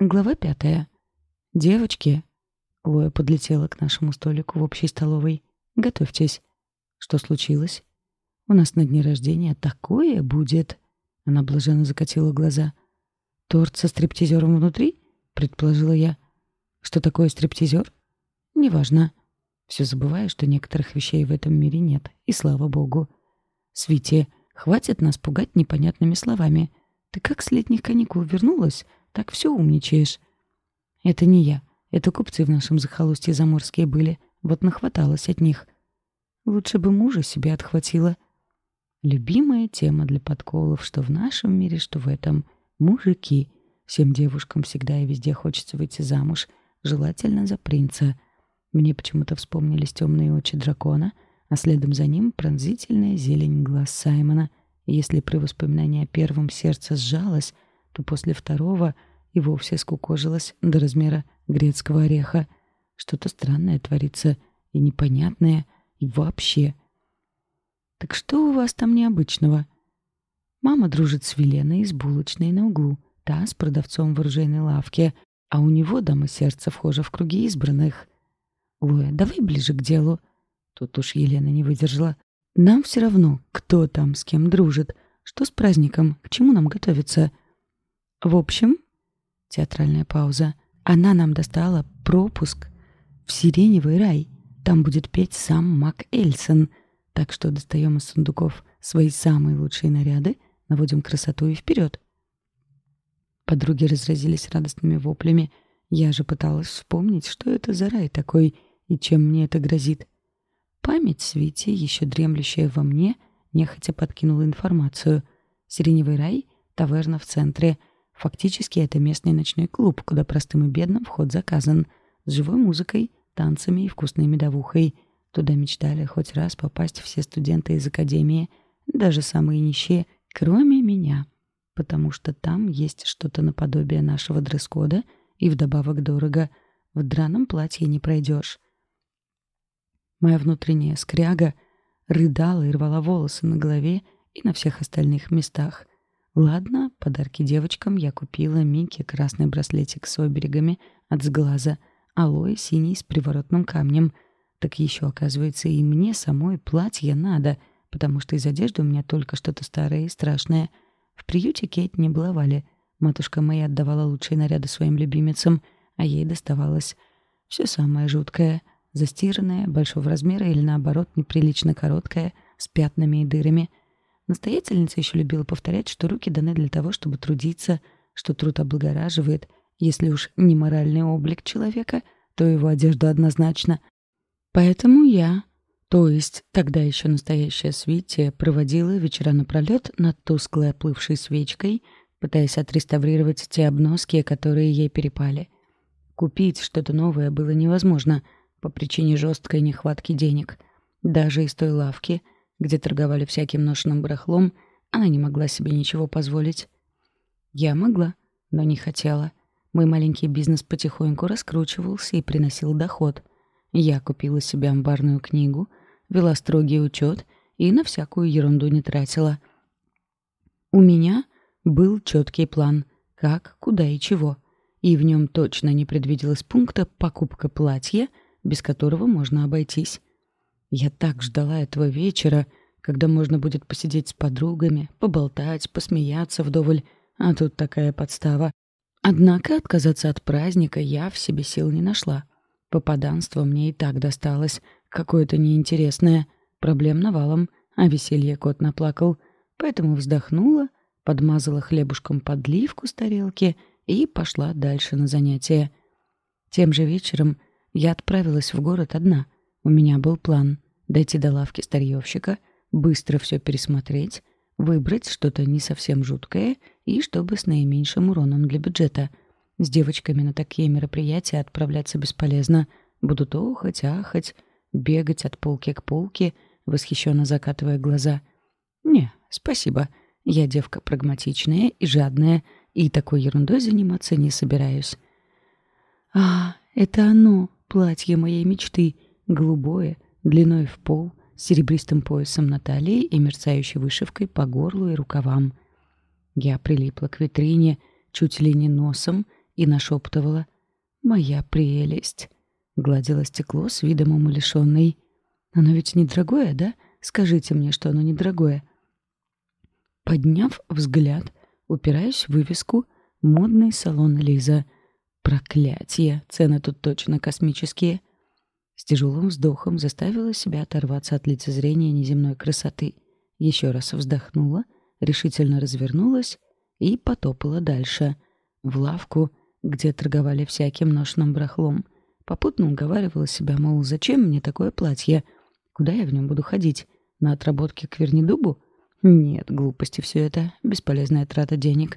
Глава 5. «Девочки!» Лоя подлетела к нашему столику в общей столовой. «Готовьтесь». «Что случилось?» «У нас на дне рождения такое будет!» Она блаженно закатила глаза. «Торт со стриптизером внутри?» — предположила я. «Что такое стриптизер?» «Неважно. Все забываю, что некоторых вещей в этом мире нет, и слава богу. Свити, хватит нас пугать непонятными словами. Ты как с летних каникул вернулась, так все умничаешь». «Это не я. Это купцы в нашем захолустье заморские были. Вот нахваталась от них. Лучше бы мужа себе отхватила». Любимая тема для подколов, что в нашем мире, что в этом. Мужики. Всем девушкам всегда и везде хочется выйти замуж, желательно за принца. Мне почему-то вспомнились темные очи дракона, а следом за ним пронзительная зелень глаз Саймона. И если при воспоминании о первом сердце сжалось, то после второго и вовсе скукожилось до размера грецкого ореха. Что-то странное творится, и непонятное, и вообще. «Так что у вас там необычного?» Мама дружит с Веленой из булочной на углу, та с продавцом в оружейной лавке, а у него дама сердца вхожа в круги избранных. «Лоя, давай ближе к делу». Тут уж Елена не выдержала. «Нам все равно, кто там с кем дружит, что с праздником, к чему нам готовиться». «В общем...» Театральная пауза. «Она нам достала пропуск в Сиреневый рай. Там будет петь сам Мак Эльсон. Так что достаем из сундуков свои самые лучшие наряды, наводим красоту и вперед». Подруги разразились радостными воплями. Я же пыталась вспомнить, что это за рай такой и чем мне это грозит. Память Свити, еще дремлющая во мне, нехотя подкинула информацию. Сиреневый рай — таверна в центре. Фактически это местный ночной клуб, куда простым и бедным вход заказан. С живой музыкой, танцами и вкусной медовухой. Туда мечтали хоть раз попасть все студенты из академии, даже самые нищие, кроме меня. Потому что там есть что-то наподобие нашего дресс-кода и вдобавок дорого. В драном платье не пройдешь. Моя внутренняя скряга рыдала и рвала волосы на голове и на всех остальных местах. Ладно, подарки девочкам я купила Мике красный браслетик с оберегами от сглаза, а Лое синий с приворотным камнем. Так еще, оказывается, и мне самой платье надо, потому что из одежды у меня только что-то старое и страшное. В приюте Кейт не баловали. Матушка моя отдавала лучшие наряды своим любимицам, а ей доставалось все самое жуткое. Застиранное, большого размера или, наоборот, неприлично короткое, с пятнами и дырами. Настоятельница еще любила повторять, что руки даны для того, чтобы трудиться, что труд облагораживает. Если уж не моральный облик человека, то его одежда однозначно. Поэтому я, то есть тогда еще настоящая Свити, проводила вечера напролет над тусклой оплывшей свечкой, пытаясь отреставрировать те обноски, которые ей перепали. Купить что-то новое было невозможно по причине жесткой нехватки денег. Даже из той лавки, где торговали всяким ношеным барахлом, она не могла себе ничего позволить. Я могла, но не хотела. Мой маленький бизнес потихоньку раскручивался и приносил доход. Я купила себе амбарную книгу, вела строгий учет и на всякую ерунду не тратила. У меня был четкий план, как, куда и чего, и в нем точно не предвиделось пункта «покупка платья», без которого можно обойтись. Я так ждала этого вечера, когда можно будет посидеть с подругами, поболтать, посмеяться вдоволь, а тут такая подстава. Однако отказаться от праздника я в себе сил не нашла. Попаданство мне и так досталось, какое-то неинтересное, проблем навалом, а веселье кот наплакал. Поэтому вздохнула, подмазала хлебушком подливку с тарелки и пошла дальше на занятия. Тем же вечером я отправилась в город одна. У меня был план — дойти до лавки старьевщика, быстро все пересмотреть, выбрать что-то не совсем жуткое и чтобы с наименьшим уроном для бюджета. С девочками на такие мероприятия отправляться бесполезно. Будут охать, ахать, бегать от полки к полке, восхищенно закатывая глаза. Не, спасибо. Я девка прагматичная и жадная, и такой ерундой заниматься не собираюсь. А, это оно, платье моей мечты, голубое, длиной в пол, с серебристым поясом на талии и мерцающей вышивкой по горлу и рукавам. Я прилипла к витрине чуть ли не носом и нашептывала: «Моя прелесть!» Гладила стекло с видом умалишенной. «Оно ведь недорогое, да? Скажите мне, что оно недорогое». Подняв взгляд, упираюсь в вывеску «Модный салон Лиза». Проклятие! Цены тут точно космические. С тяжелым вздохом заставила себя оторваться от лицезрения неземной красоты. Еще раз вздохнула, решительно развернулась и потопала дальше. В лавку, где торговали всяким ношным барахлом. Попутно уговаривала себя, мол, зачем мне такое платье? Куда я в нем буду ходить? На отработки к Вернидубу? Нет, глупости все это. Бесполезная трата денег.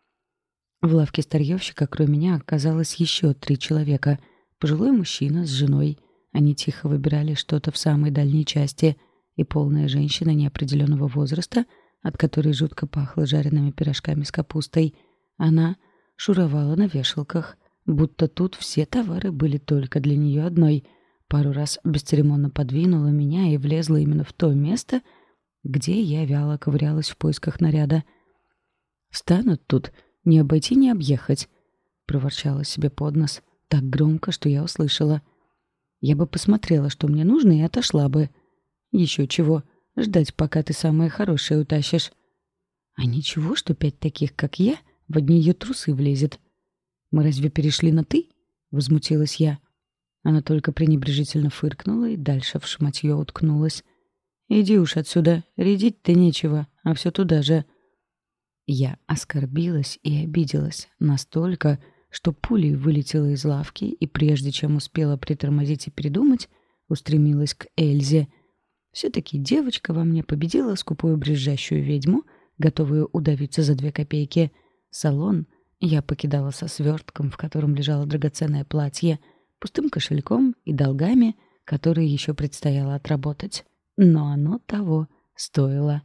В лавке старьевщика, кроме меня, оказалось еще 3 человека. Пожилой мужчина с женой. Они тихо выбирали что-то в самой дальней части. И полная женщина неопределенного возраста, от которой жутко пахло жареными пирожками с капустой. Она шуровала на вешалках, будто тут все товары были только для нее одной. Пару раз бесцеремонно подвинула меня и влезла именно в то место, где я вяло ковырялась в поисках наряда. «Встанут тут, не обойти, не объехать», — проворчала себе под нос так громко, что я услышала. «Я бы посмотрела, что мне нужно, и отошла бы. Еще чего, ждать, пока ты самое хорошее утащишь. А ничего, что 5 таких, как я, в одни ее трусы влезет. Мы разве перешли на «ты»?» — возмутилась я. Она только пренебрежительно фыркнула и дальше в шматье уткнулась. «Иди уж отсюда, рядить-то нечего, а все туда же». Я оскорбилась и обиделась настолько, что пулей вылетела из лавки и, прежде чем успела притормозить и передумать, устремилась к Эльзе. Все-таки девочка во мне победила скупую брюзжащую ведьму, готовую удавиться за 2 копейки. Салон я покидала со свертком, в котором лежало драгоценное платье, пустым кошельком и долгами, которые еще предстояло отработать. Но оно того стоило.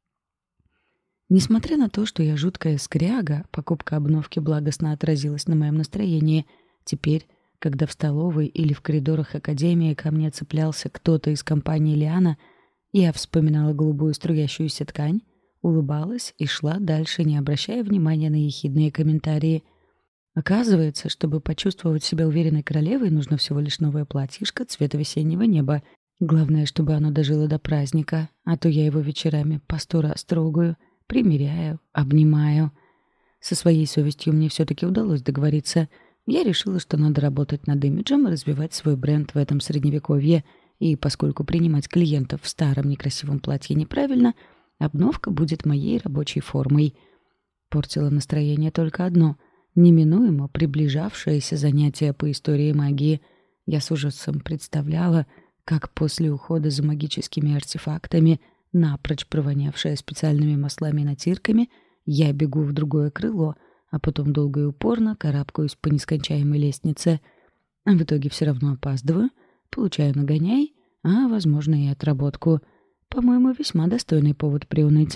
Несмотря на то, что я жуткая скряга, покупка обновки благостно отразилась на моем настроении. Теперь, когда в столовой или в коридорах академии ко мне цеплялся кто-то из компании Лиана, я вспоминала голубую струящуюся ткань, улыбалась и шла дальше, не обращая внимания на ехидные комментарии. Оказывается, чтобы почувствовать себя уверенной королевой, нужно всего лишь новое платьишко цвета весеннего неба. Главное, чтобы оно дожило до праздника, а то я его вечерами по 100 раз трогаю, примеряю, обнимаю. Со своей совестью мне все-таки удалось договориться. Я решила, что надо работать над имиджем и развивать свой бренд в этом средневековье. И поскольку принимать клиентов в старом некрасивом платье неправильно, обновка будет моей рабочей формой. Портило настроение только одно — неминуемо приближавшееся занятие по истории магии. Я с ужасом представляла, как после ухода за магическими артефактами, напрочь провонявшая специальными маслами и натирками, я бегу в другое крыло, а потом долго и упорно карабкаюсь по нескончаемой лестнице. В итоге все равно опаздываю, получаю нагоняй, а, возможно, и отработку. По-моему, весьма достойный повод приуныть.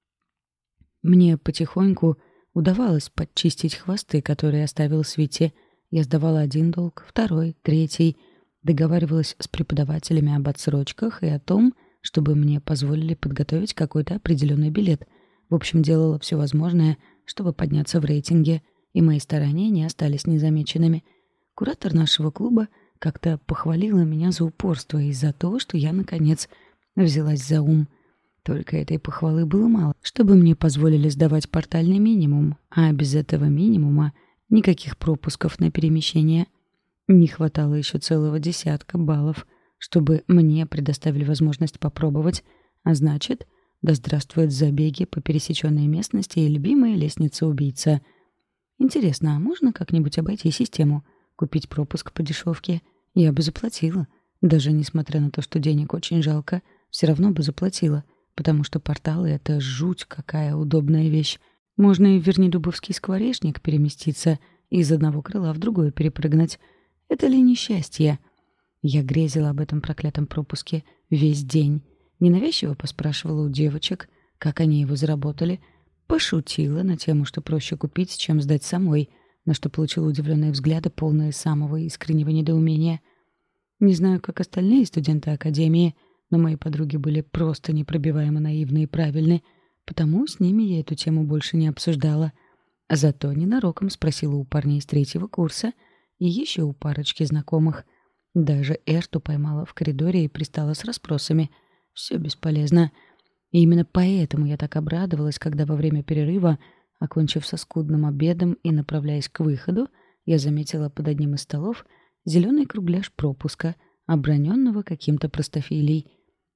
Мне потихоньку удавалось подчистить хвосты, которые оставил Свите. Я сдавала 1 долг, 2, 3, договаривалась с преподавателями об отсрочках и о том, чтобы мне позволили подготовить какой-то определенный билет. В общем, делала все возможное, чтобы подняться в рейтинге, и мои старания не остались незамеченными. Куратор нашего клуба как-то похвалила меня за упорство и за то, что я, наконец, взялась за ум. Только этой похвалы было мало, чтобы мне позволили сдавать портальный минимум, а без этого минимума никаких пропусков на перемещение. Не хватало еще целого 10 баллов, чтобы мне предоставили возможность попробовать, а значит, да здравствуют забеги по пересеченной местности и любимая лестница-убийца. Интересно, а можно как-нибудь обойти систему? Купить пропуск по дешевке? Я бы заплатила. Даже несмотря на то, что денег очень жалко, все равно бы заплатила, потому что порталы — это жуть какая удобная вещь. Можно и в Вернидубовский скворечник переместиться и из одного крыла в другое перепрыгнуть. Это ли несчастье? Я грезила об этом проклятом пропуске весь день. Ненавязчиво поспрашивала у девочек, как они его заработали. Пошутила на тему, что проще купить, чем сдать самой, на что получила удивленные взгляды, полные самого искреннего недоумения. Не знаю, как остальные студенты академии, но мои подруги были просто непробиваемо наивны и правильны, потому с ними я эту тему больше не обсуждала. Зато ненароком спросила у парней с 3-го курса и еще у парочки знакомых. Даже Эрту поймала в коридоре и пристала с расспросами. Все бесполезно. И именно поэтому я так обрадовалась, когда во время перерыва, окончив со скудным обедом и направляясь к выходу, я заметила под одним из столов зеленый кругляш пропуска, оброненного каким-то простофилей.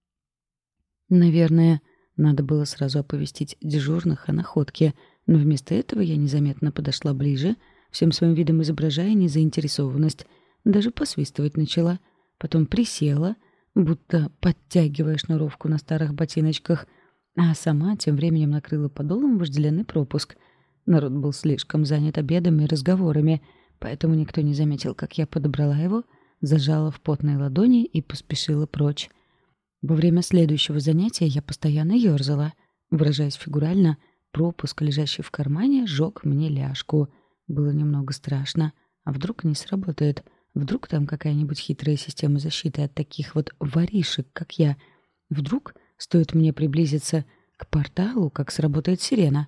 Наверное, надо было сразу оповестить дежурных о находке, но вместо этого я незаметно подошла ближе, всем своим видом изображая незаинтересованность, даже посвистывать начала, потом присела, будто подтягивая шнуровку на старых ботиночках, а сама тем временем накрыла подолом вожделенный пропуск. Народ был слишком занят обедом и разговорами, поэтому никто не заметил, как я подобрала его, зажала в потной ладони и поспешила прочь. Во время следующего занятия я постоянно ёрзала. Выражаясь фигурально, пропуск, лежащий в кармане, жёг мне ляжку. Было немного страшно. А вдруг не сработает? Вдруг там какая-нибудь хитрая система защиты от таких вот воришек, как я? Вдруг стоит мне приблизиться к порталу, как сработает сирена?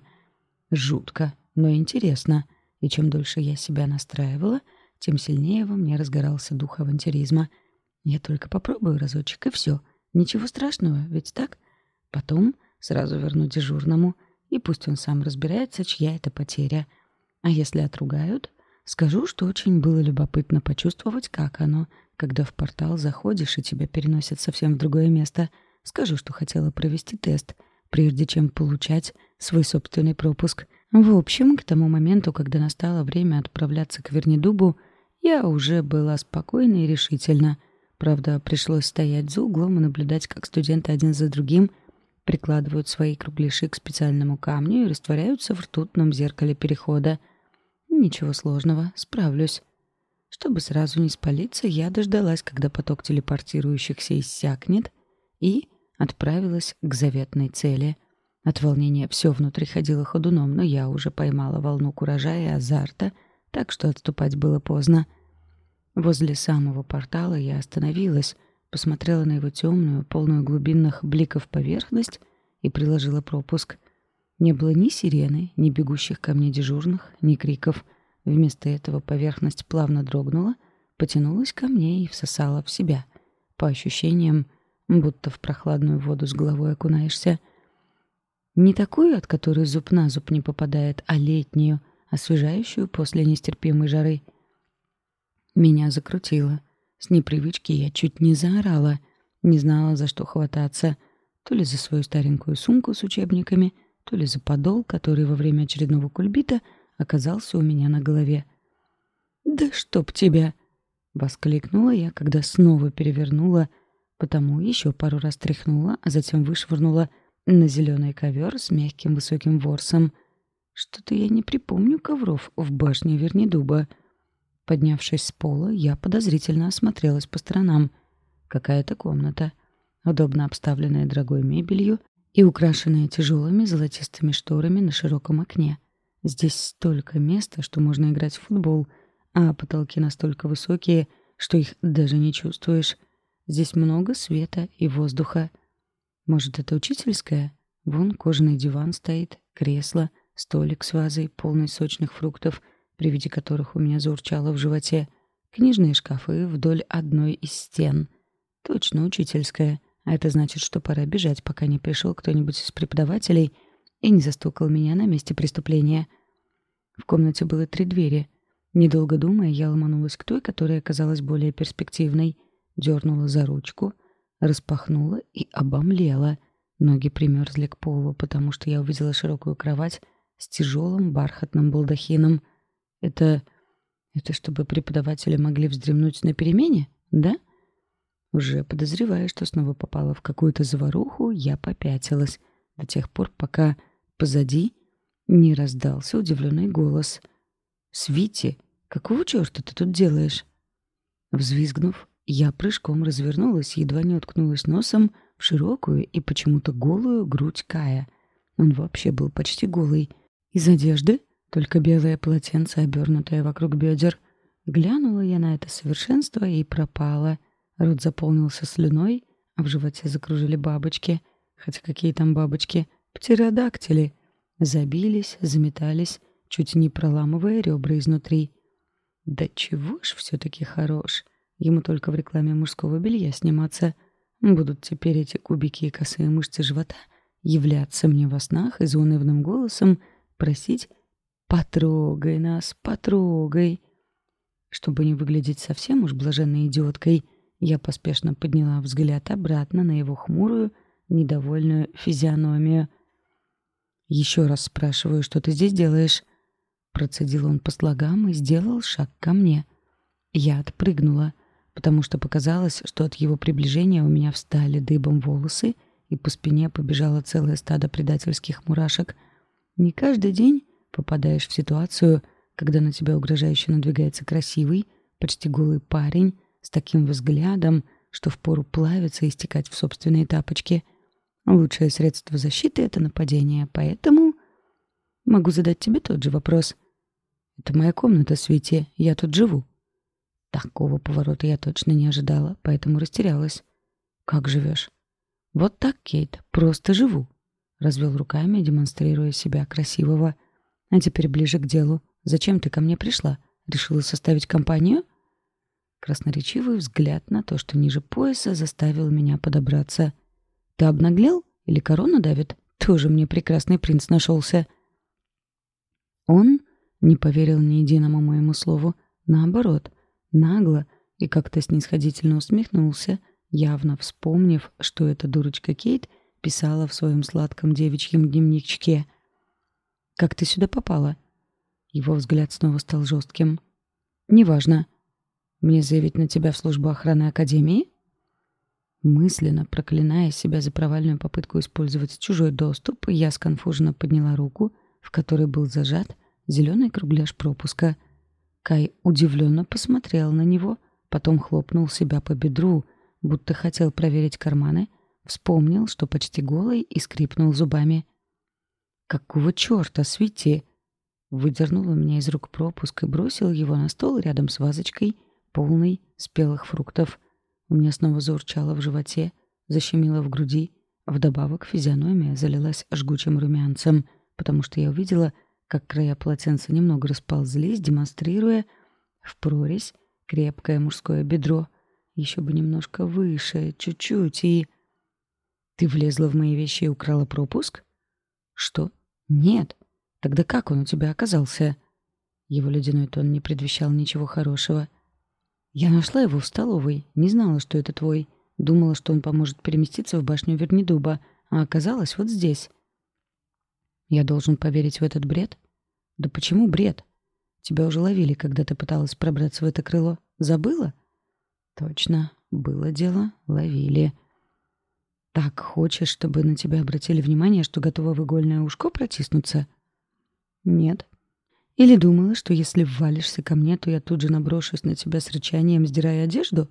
Жутко, но интересно. И чем дольше я себя настраивала, тем сильнее во мне разгорался дух авантюризма. Я только попробую разочек, и всё. Ничего страшного, ведь так? Потом сразу верну дежурному, и пусть он сам разбирается, чья это потеря. А если отругают, скажу, что очень было любопытно почувствовать, как оно, когда в портал заходишь, и тебя переносят совсем в другое место. Скажу, что хотела провести тест, прежде чем получать свой собственный пропуск. В общем, к тому моменту, когда настало время отправляться к Вернидубу, я уже была спокойна и решительна. Правда, пришлось стоять за углом и наблюдать, как студенты один за другим прикладывают свои кругляши к специальному камню и растворяются в ртутном зеркале перехода. Ничего сложного, справлюсь. Чтобы сразу не спалиться, я дождалась, когда поток телепортирующихся иссякнет, и отправилась к заветной цели. От волнения все внутри ходило ходуном, но я уже поймала волну куража и азарта, так что отступать было поздно. Возле самого портала я остановилась, посмотрела на его темную, полную глубинных бликов поверхность и приложила пропуск. Не было ни сирены, ни бегущих ко мне дежурных, ни криков. Вместо этого поверхность плавно дрогнула, потянулась ко мне и всосала в себя. По ощущениям, будто в прохладную воду с головой окунаешься. Не такую, от которой зуб на зуб не попадает, а летнюю, освежающую после нестерпимой жары. Меня закрутило. С непривычки я чуть не заорала, не знала, за что хвататься. То ли за свою старенькую сумку с учебниками, то ли за подол, который во время очередного кульбита оказался у меня на голове. «Да чтоб тебя!» — воскликнула я, когда снова перевернула, потому еще пару раз тряхнула, а затем вышвырнула на зеленый ковер с мягким высоким ворсом. Что-то я не припомню ковров в башне Вернидуба. Поднявшись с пола, я подозрительно осмотрелась по сторонам. Какая-то комната, удобно обставленная дорогой мебелью и украшенная тяжелыми золотистыми шторами на широком окне. Здесь столько места, что можно играть в футбол, а потолки настолько высокие, что их даже не чувствуешь. Здесь много света и воздуха. Может, это учительская? Вон кожаный диван стоит, кресло, столик с вазой, полный сочных фруктов, при виде которых у меня заурчало в животе, книжные шкафы вдоль одной из стен. Точно учительская. А это значит, что пора бежать, пока не пришел кто-нибудь из преподавателей и не застукал меня на месте преступления. В комнате было 3 двери. Недолго думая, я ломанулась к той, которая оказалась более перспективной, дернула за ручку, распахнула и обомлела. Ноги примерзли к полу, потому что я увидела широкую кровать с тяжелым бархатным балдахином. Это чтобы преподаватели могли вздремнуть на перемене, да? Уже подозревая, что снова попала в какую-то заваруху, я попятилась до тех пор, пока позади не раздался удивленный голос. «Свити, какого черта ты тут делаешь?» Взвизгнув, я прыжком развернулась, едва не уткнулась носом в широкую и почему-то голую грудь Кая. Он вообще был почти голый. Из одежды только белое полотенце, обернутое вокруг бедер. Глянула я на это совершенство и пропала. Рот заполнился слюной, а в животе закружили бабочки. Хотя какие там бабочки? Птеродактили. Забились, заметались чуть не проламывая ребра изнутри. Да чего ж все-таки хорош. Ему только в рекламе мужского белья сниматься. Будут теперь эти кубики и косые мышцы живота являться мне во снах и заунывным голосом просить: «Потрогай нас, потрогай». Чтобы не выглядеть совсем уж блаженной идиоткой, я поспешно подняла взгляд обратно на его хмурую, недовольную физиономию. «Еще раз спрашиваю, что ты здесь делаешь?» Процедил он по слогам и сделал шаг ко мне. Я отпрыгнула, потому что показалось, что от его приближения у меня встали дыбом волосы, и по спине побежало целое стадо предательских мурашек. Не каждый день попадаешь в ситуацию, когда на тебя угрожающе надвигается красивый, почти голый парень с таким взглядом, что впору плавиться и стекать в собственные тапочки. Лучшее средство защиты — это нападение, поэтому могу задать тебе тот же вопрос. «Это моя комната, Свити, я тут живу». Такого поворота я точно не ожидала, поэтому растерялась. «Как живешь?» «Вот так, Кейт, просто живу», — развел руками, демонстрируя себя красивого. «А теперь ближе к делу. Зачем ты ко мне пришла? Решила составить компанию?» Красноречивый взгляд на то, что ниже пояса, заставил меня подобраться. «Ты обнаглел? Или корона давит? Тоже мне прекрасный принц нашелся». Он не поверил ни единому моему слову. Наоборот, нагло и как-то снисходительно усмехнулся, явно вспомнив, что эта дурочка Кейт писала в своем сладком девичьем дневничке. «Как ты сюда попала?» Его взгляд снова стал жестким. «Неважно. Мне заявить на тебя в службу охраны Академии?» Мысленно проклиная себя за провальную попытку использовать чужой доступ, я сконфуженно подняла руку, в которой был зажат зеленый кругляш пропуска. Кай удивленно посмотрел на него, потом хлопнул себя по бедру, будто хотел проверить карманы, вспомнил, что почти голый, и скрипнул зубами. «Какого черта, Свити?» Выдернул у меня из рук пропуск и бросил его на стол рядом с вазочкой, полной спелых фруктов. У меня снова заурчало в животе, защемило в груди, вдобавок физиономия залилась жгучим румянцем, потому что я увидела, как края полотенца немного расползлись, демонстрируя в прорезь крепкое мужское бедро. Еще бы немножко выше, чуть-чуть, и... «Ты влезла в мои вещи и украла пропуск?» «Что? Нет. Тогда как он у тебя оказался?» Его ледяной тон не предвещал ничего хорошего. «Я нашла его в столовой, не знала, что это твой. Думала, что он поможет переместиться в башню Вернидуба, а оказалось вот здесь». «Я должен поверить в этот бред?» «Да почему бред? Тебя уже ловили, когда ты пыталась пробраться в это крыло. Забыла?» «Точно. Было дело. Ловили». «Так хочешь, чтобы на тебя обратили внимание, что готова в игольное ушко протиснуться?» «Нет. Или думала, что если ввалишься ко мне, то я тут же наброшусь на тебя с рычанием, сдирая одежду?»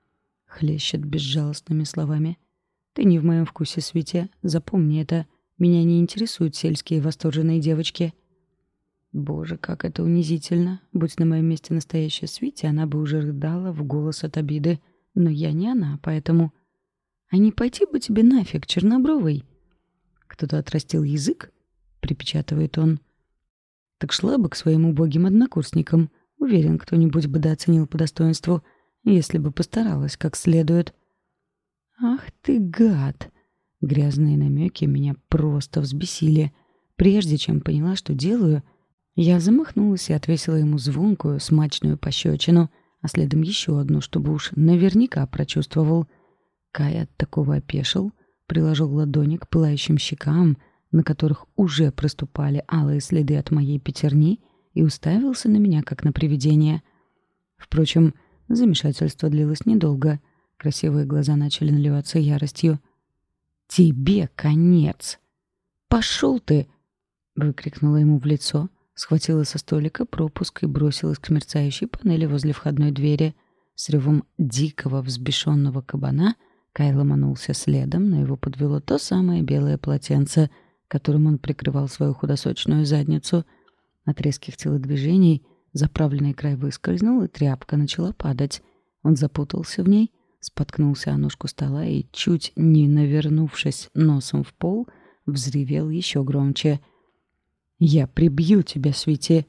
Хлещет безжалостными словами. «Ты не в моем вкусе, Свите. Запомни это. Меня не интересуют сельские восторженные девочки». Боже, как это унизительно. Будь на моем месте настоящая Свити, она бы уже рыдала в голос от обиды. Но я не она, поэтому... «А не пойти бы тебе нафиг, чернобровый!» «Кто-то отрастил язык?» — припечатывает он. «Так шла бы к своим убогим однокурсникам. Уверен, кто-нибудь бы дооценил по достоинству, если бы постаралась как следует». «Ах ты гад!» Грязные намеки меня просто взбесили. Прежде чем поняла, что делаю, я замахнулась и отвесила ему звонкую, смачную пощечину, а следом еще одну, чтобы уж наверняка прочувствовал. Кай от такого опешил, приложил ладони к пылающим щекам, на которых уже проступали алые следы от моей пятерни, и уставился на меня, как на привидение. Впрочем, замешательство длилось недолго. Красивые глаза начали наливаться яростью. «Тебе конец!» «Пошел ты!» — выкрикнула ему в лицо, схватила со столика пропуск и бросилась к мерцающей панели возле входной двери. С ревом дикого взбешенного кабана Кай ломанулся следом, но его подвело то самое белое полотенце, которым он прикрывал свою худосочную задницу. От резких телодвижений заправленный край выскользнул, и тряпка начала падать. Он запутался в ней, споткнулся о ножку стола и, чуть не навернувшись носом в пол, взревел еще громче. Я прибью тебя, Свити!»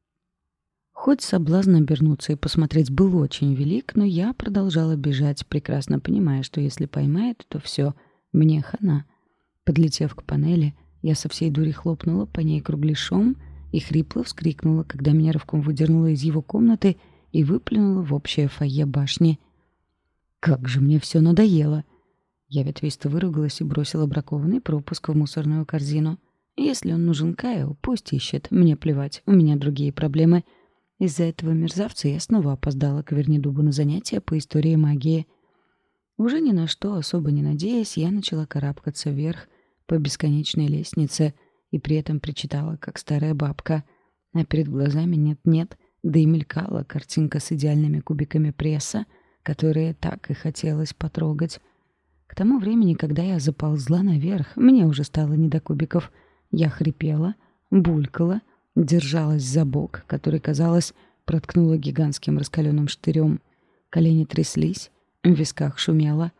Хоть соблазн обернуться и посмотреть был очень велик, но я продолжала бежать, прекрасно понимая, что если поймает, то все, мне хана. Подлетев к панели, я со всей дури хлопнула по ней кругляшом и хрипло вскрикнула, когда меня рывком выдернула из его комнаты и выплюнула в общее фойе башни. «Как же мне все надоело!» Я ветвисто выругалась и бросила бракованный пропуск в мусорную корзину. «Если он нужен Каю, пусть ищет. Мне плевать, у меня другие проблемы». Из-за этого мерзавца я снова опоздала к Вернидубу на занятия по истории магии. Уже ни на что особо не надеясь, я начала карабкаться вверх по бесконечной лестнице и при этом причитала, как старая бабка. А перед глазами нет-нет, да и мелькала картинка с идеальными кубиками пресса, которые так и хотелось потрогать. К тому времени, когда я заползла наверх, мне уже стало не до кубиков. Я хрипела, булькала, держалась за бок, который, казалось, проткнула гигантским раскаленным штырем. Колени тряслись, в висках шумело.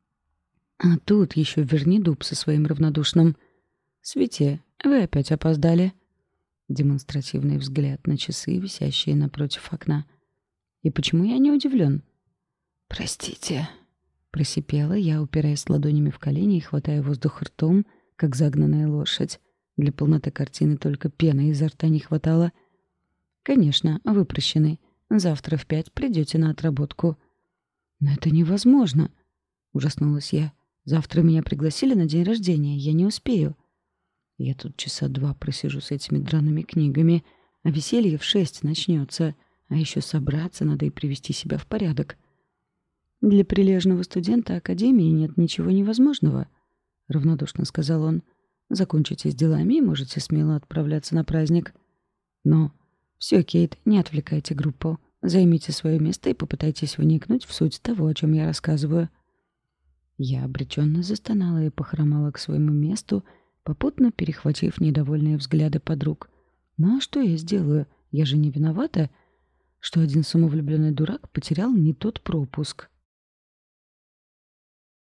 А тут еще Вернидуб со своим равнодушным: «Свете, вы опять опоздали». Демонстративный взгляд на часы, висящие напротив окна. И почему я не удивлен? «Простите», — просипела я, упираясь ладонями в колени и хватая воздух ртом, как загнанная лошадь. Для полноты картины только пены изо рта не хватало. «Конечно, вы прощены. Завтра в 5 придете на отработку». «Но это невозможно», — ужаснулась я. «Завтра меня пригласили на день рождения. Я не успею». Я тут часа 2 просижу с этими драными книгами, а веселье в 6 начнется. А еще собраться надо и привести себя в порядок. «Для прилежного студента Академии нет ничего невозможного», — равнодушно сказал он. «Закончите с делами и можете смело отправляться на праздник». «Но...» «Все, Кейт, не отвлекайте группу. Займите свое место и попытайтесь вникнуть в суть того, о чем я рассказываю». Я обреченно застонала и похромала к своему месту, попутно перехватив недовольные взгляды подруг. «Ну а что я сделаю? Я же не виновата, что один самовлюбленный дурак потерял не тот пропуск».